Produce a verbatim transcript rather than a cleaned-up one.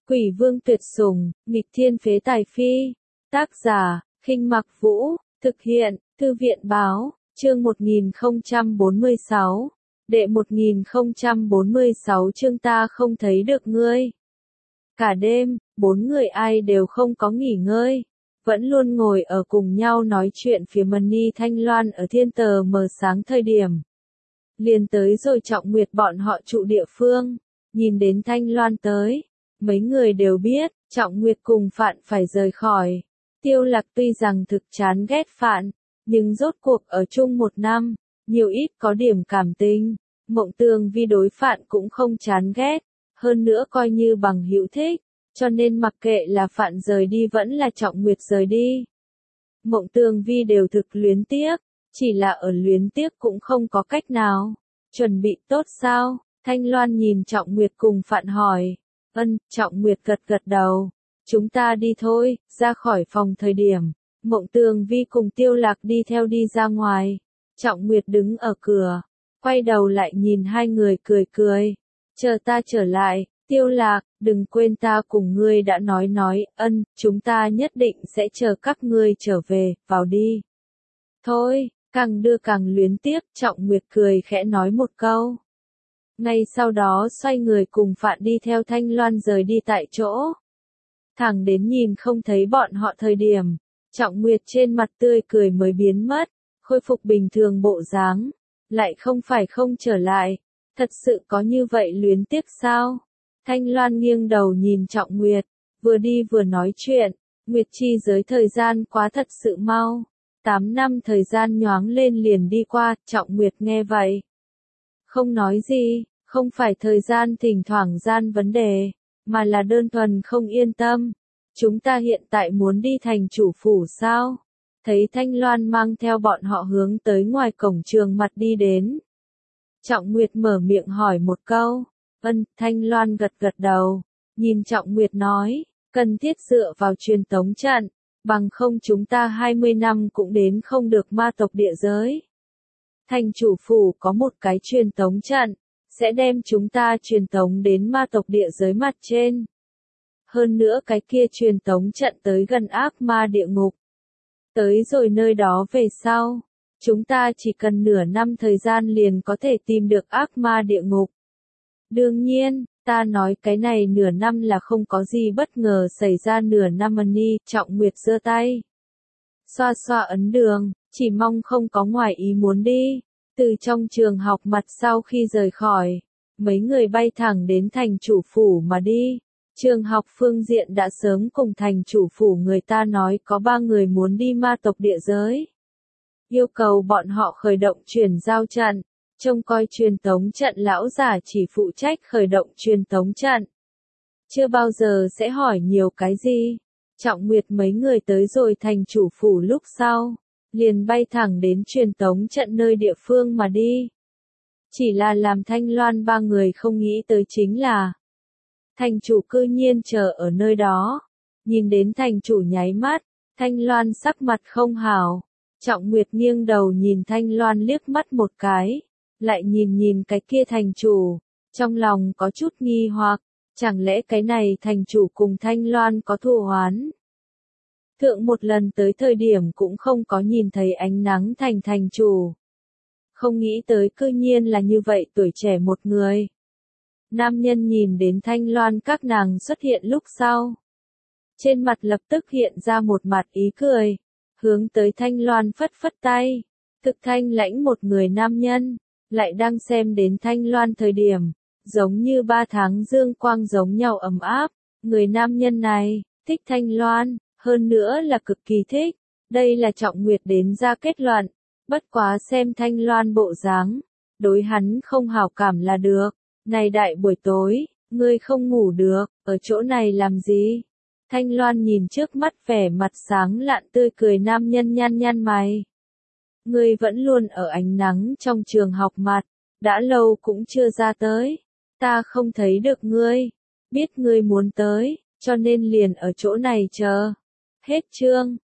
Quỷ vương tuyệt sủng, nghịch thiên phế tài phi. Tác giả, Khinh Mặc Vũ, thực hiện, Thư viện báo, chương một nghìn không trăm bốn mươi sáu. Đệ một nghìn không trăm bốn mươi sáu chương ta không thấy được ngươi. Cả đêm, bốn người ai đều không có nghỉ ngơi, vẫn luôn ngồi ở cùng nhau nói chuyện phía Mani Thanh Loan ở thiên tờ mờ sáng thời điểm. Liền tới rồi Trọng Nguyệt bọn họ trụ địa phương, nhìn đến Thanh Loan tới, mấy người đều biết, Trọng Nguyệt cùng Phạn phải rời khỏi. Tiêu Lạc tuy rằng thực chán ghét Phạn, nhưng rốt cuộc ở chung một năm, nhiều ít có điểm cảm tình. Mộng Tường Vi đối Phạn cũng không chán ghét, hơn nữa coi như bằng hữu thích, cho nên mặc kệ là Phạn rời đi vẫn là Trọng Nguyệt rời đi. Mộng Tường Vi đều thực luyến tiếc, chỉ là ở luyến tiếc cũng không có cách nào. Chuẩn bị tốt sao? Thanh Loan nhìn Trọng Nguyệt cùng Phạn hỏi. Ân, Trọng Nguyệt gật gật đầu. Chúng ta đi thôi, ra khỏi phòng thời điểm. Mộng Tường Vi cùng Tiêu Lạc đi theo đi ra ngoài. Trọng Nguyệt đứng ở cửa, quay đầu lại nhìn hai người cười cười. Chờ ta trở lại, Tiêu Lạc, đừng quên ta cùng ngươi đã nói nói, ân, chúng ta nhất định sẽ chờ các ngươi trở về, vào đi. Thôi, càng đưa càng luyến tiếc, Trọng Nguyệt cười khẽ nói một câu. Ngay sau đó xoay người cùng Phạn đi theo Thanh Loan rời đi tại chỗ. Thẳng đến nhìn không thấy bọn họ thời điểm, Trọng Nguyệt trên mặt tươi cười mới biến mất, khôi phục bình thường bộ dáng, lại không phải không trở lại, thật sự có như vậy luyến tiếc sao? Thanh Loan nghiêng đầu nhìn Trọng Nguyệt, vừa đi vừa nói chuyện, Nguyệt chi giới thời gian quá thật sự mau, tám năm thời gian nhoáng lên liền đi qua, Trọng Nguyệt nghe vậy. Không nói gì, không phải thời gian thỉnh thoảng gian vấn đề, mà là đơn thuần không yên tâm. Chúng ta hiện tại muốn đi thành chủ phủ sao? Thấy Thanh Loan mang theo bọn họ hướng tới ngoài cổng trường mặt đi đến. Trọng Nguyệt mở miệng hỏi một câu. Ân, Thanh Loan gật gật đầu, nhìn Trọng Nguyệt nói, cần thiết dựa vào truyền tống trận, bằng không chúng ta hai mươi năm cũng đến không được ma tộc địa giới. Thành chủ phủ có một cái truyền tống trận, sẽ đem chúng ta truyền tống đến ma tộc địa giới mặt trên. Hơn nữa cái kia truyền tống trận tới gần ác ma địa ngục. Tới rồi nơi đó về sau, chúng ta chỉ cần nửa năm thời gian liền có thể tìm được ác ma địa ngục. Đương nhiên, ta nói cái này nửa năm là không có gì bất ngờ xảy ra nửa năm. Mani, Trọng Nguyệt giơ tay. Xoa xoa ấn đường, chỉ mong không có ngoài ý muốn đi. Từ trong trường học mặt sau khi rời khỏi, mấy người bay thẳng đến thành chủ phủ mà đi. Trường học phương diện đã sớm cùng thành chủ phủ người ta nói có ba người muốn đi ma tộc địa giới. Yêu cầu bọn họ khởi động truyền giao trận, trông coi truyền tống trận lão giả chỉ phụ trách khởi động truyền tống trận. Chưa bao giờ sẽ hỏi nhiều cái gì. Trọng Nguyệt mấy người tới rồi thành chủ phủ lúc sau, liền bay thẳng đến truyền tống trận nơi địa phương mà đi. Chỉ là làm Thanh Loan ba người không nghĩ tới chính là thành chủ cư nhiên chờ ở nơi đó. Nhìn đến thành chủ nháy mắt, Thanh Loan sắc mặt không hảo. Trọng Nguyệt nghiêng đầu nhìn Thanh Loan liếc mắt một cái, lại nhìn nhìn cái kia thành chủ, trong lòng có chút nghi hoặc, chẳng lẽ cái này thành chủ cùng Thanh Loan có thù oán? Thượng một lần tới thời điểm cũng không có nhìn thấy ánh nắng thành thành chủ. Không nghĩ tới cư nhiên là như vậy tuổi trẻ một người. Nam nhân nhìn đến Thanh Loan các nàng xuất hiện lúc sau. Trên mặt lập tức hiện ra một mặt ý cười, hướng tới Thanh Loan phất phất tay. Thực thanh lãnh một người nam nhân, lại đang xem đến Thanh Loan thời điểm, giống như ba tháng dương quang giống nhau ấm áp. Người nam nhân này, thích Thanh Loan, hơn nữa là cực kỳ thích. Đây là Trọng Nguyệt đến ra kết luận, bất quá xem Thanh Loan bộ dáng, đối hắn không hảo cảm là được. Này đại buổi tối, ngươi không ngủ được, ở chỗ này làm gì? Thanh Loan nhìn trước mắt vẻ mặt sáng lạn tươi cười nam nhân nhăn nhăn mày. Ngươi vẫn luôn ở ánh nắng trong trường học mặt, đã lâu cũng chưa ra tới. Ta không thấy được ngươi, biết ngươi muốn tới, cho nên liền ở chỗ này chờ. Hết chương.